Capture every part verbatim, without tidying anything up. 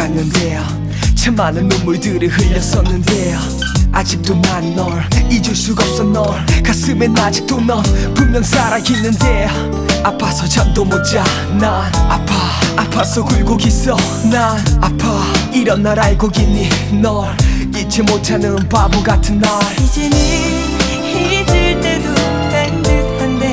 갔는데요. 참 많은 눈물들을 흘렸었는데요. 아직도 난 널 잊을 수가 없어. 널 가슴엔 아직도 넌 분명 살아있는데 아파서 잠도 못 자. 난 아파 아파서 굴고 있어. 난 아파 이런 날 알고 있니. 널 잊지 못하는 바보 같은 날. 이제는 잊을 때도 된 듯한데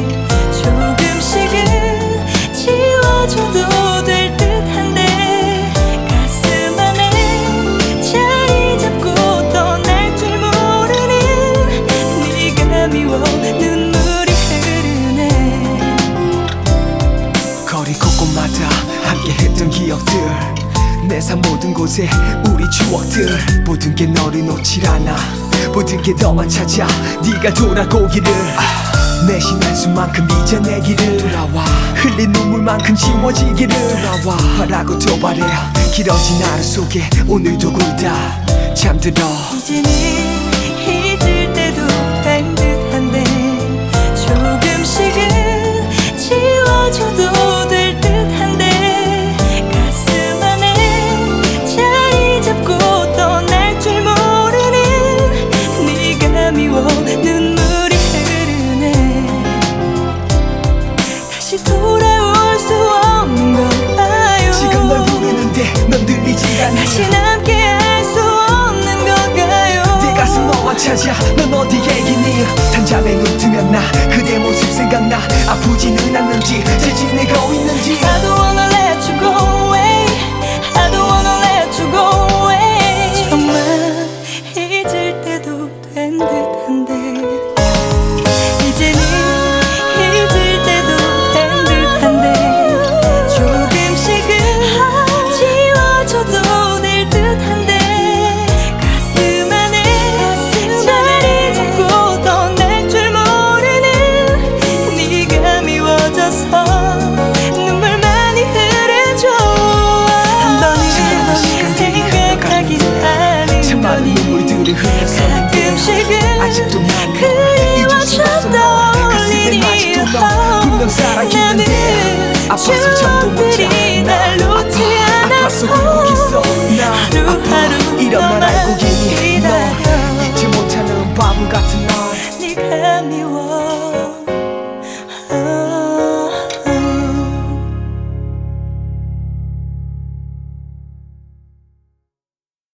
조금씩은 지워줘도 될 듯한데 가슴 안에 자리 잡고 떠날 줄 모르는 네가 미워 눈물이 흐르네. 거리 곳곳마다 함께 했던 기억들, 내 삶 모든 곳에 우리 추억들, 모든 게 너를 놓질 않아. 모든 게 너만 찾아 네가 돌아오기를. 아, 내쉬는 한숨만큼 이제 내 길을 돌아와. 흘린 눈물만큼 지워지기를 돌아와. 바라고 또 바래 길어진 하루 속에 오늘도 굴다 잠들어. 이제는 잊을 때도 된 듯한데 조금씩은 지워줘도 될 듯한데 가슴 안에 자리 잡고 떠날 줄 모르는 네가 미워 눈물이 흐르네. 다시 돌아올 수 없는 걸까요? 지금 널 부르는데 넌 들리지 않아. 다시 함께 할 수 없는 걸까요? 내 가슴 너만 찾아. 넌 어디에 있니? 단잠에 눈 뜨면 나 그대 모습 생각나. 아프지는 않는지 잘 지내고 있는지. I don't wanna let you go away. I don't wanna let you go away. 정말 잊을 때도 된 듯한데 이제는 잊을 때도 된 듯한데 조금씩은 지워줘도 될 듯한데 가슴 안에 자리 잡고 떠날 줄 모르는 네가 미워져서 눈물만이 흐르죠. 한 번은 생각하기 참 많은 하는 눈물들을 흘렸었는데 가끔씩은 아직도 난 잊을 수 없어. 너 가슴엔 아직도 너 분명 살아있는데 아파서 잠도 못 자. 나 아파 아파서 굴고 있어. 나 아파 이런 날 알고 있니. 너 잊지 못하는 바보 같은 날. 네가 미워